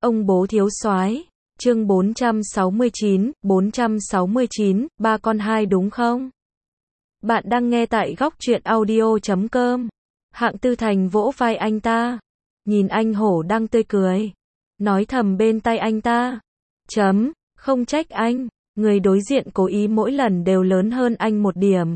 Ông bố thiếu soái, chương 469, ba con hai đúng không? Bạn đang nghe tại góc truyện audio.com. Hạng Tư Thành vỗ vai anh ta, nhìn anh hổ đang tươi cười, nói thầm bên tai anh ta. Không trách anh, người đối diện cố ý mỗi lần đều lớn hơn anh một điểm.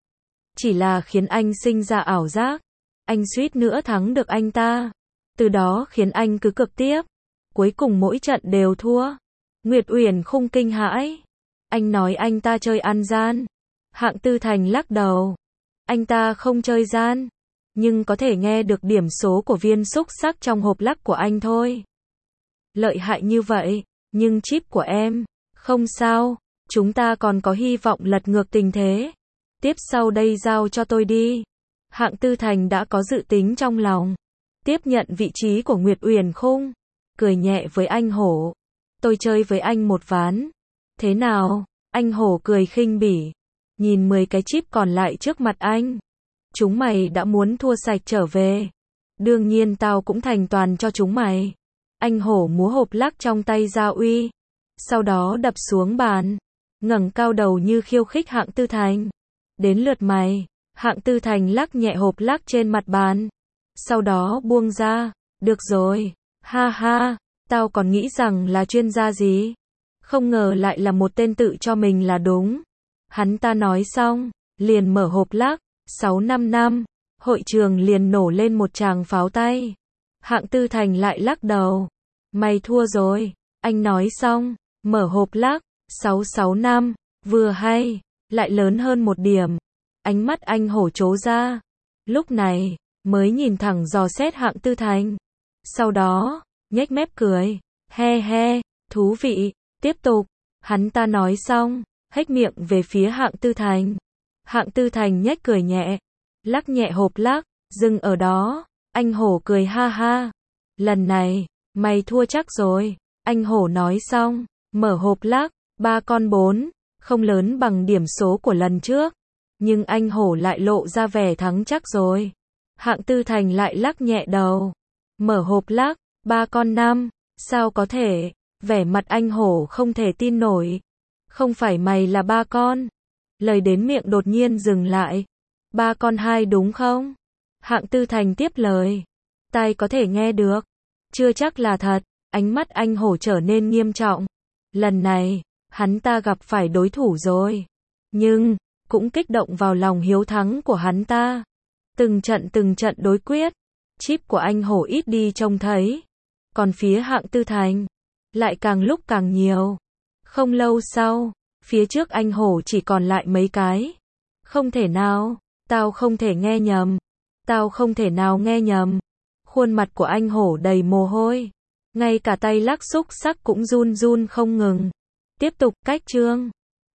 Chỉ là khiến anh sinh ra ảo giác, anh suýt nữa thắng được anh ta. Từ đó khiến anh cứ cược tiếp. Cuối cùng mỗi trận đều thua. Nguyệt Uyển Khung kinh hãi. Anh nói anh ta chơi ăn gian. Hạng Tư Thành lắc đầu. Anh ta không chơi gian, nhưng có thể nghe được điểm số của viên xúc xắc trong hộp lắc của anh thôi. Lợi hại như vậy, nhưng chip của em, không sao, chúng ta còn có hy vọng lật ngược tình thế. Tiếp sau đây giao cho tôi đi. Hạng Tư Thành đã có dự tính trong lòng. Tiếp nhận vị trí của Nguyệt Uyển Khung, cười nhẹ với anh hổ. Tôi chơi với anh một ván. Thế nào? Anh hổ cười khinh bỉ. Nhìn 10 cái chip còn lại trước mặt anh. Chúng mày đã muốn thua sạch trở về. Đương nhiên tao cũng thành toàn cho chúng mày. Anh hổ múa hộp lắc trong tay ra uy. Sau đó đập xuống bàn. Ngẩng cao đầu như khiêu khích Hạng Tư Thành. Đến lượt mày. Hạng Tư Thành lắc nhẹ hộp lắc trên mặt bàn. Sau đó buông ra. Được rồi. Ha ha. Tao còn nghĩ rằng là chuyên gia gì. Không ngờ lại là một tên tự cho mình là đúng. Hắn ta nói xong, liền mở hộp lắc. 655. Hội trường liền nổ lên một tràng pháo tay. Hạng Tư Thành lại lắc đầu. Mày thua rồi. Anh nói xong, mở hộp lắc. 665. Vừa hay, lại lớn hơn một điểm. Ánh mắt anh hổ trố ra. Lúc này, mới nhìn thẳng dò xét Hạng Tư Thành. Sau đó, nhếch mép cười. He he, thú vị, tiếp tục. Hắn ta nói xong, hếch miệng về phía Hạng Tư Thành. Hạng Tư Thành nhếch cười nhẹ, lắc nhẹ hộp lắc, dừng ở đó. Anh hổ cười ha ha. Lần này, mày thua chắc rồi. Anh hổ nói xong, mở hộp lắc. 3 con 4, không lớn bằng điểm số của lần trước. Nhưng anh hổ lại lộ ra vẻ thắng chắc rồi. Hạng Tư Thành lại lắc nhẹ đầu. Mở hộp lắc. 3 con 5, sao có thể? Vẻ mặt anh hổ không thể tin nổi. Không phải mày là 3 con. Lời đến miệng đột nhiên dừng lại. 3 con 2 đúng không? Hạng Tư Thành tiếp lời. Tai có thể nghe được. Chưa chắc là thật. Ánh mắt anh hổ trở nên nghiêm trọng. Lần này, hắn ta gặp phải đối thủ rồi. Nhưng, cũng kích động vào lòng hiếu thắng của hắn ta. Từng trận đối quyết. Chip của anh hổ ít đi trông thấy. Còn phía Hạng Tư Thành, lại càng lúc càng nhiều. Không lâu sau, phía trước anh hổ chỉ còn lại mấy cái. Không thể nào, tao không thể nghe nhầm. Tao không thể nào nghe nhầm. Khuôn mặt của anh hổ đầy mồ hôi. Ngay cả tay lắc xúc xắc cũng run run không ngừng. Tiếp tục cách chương.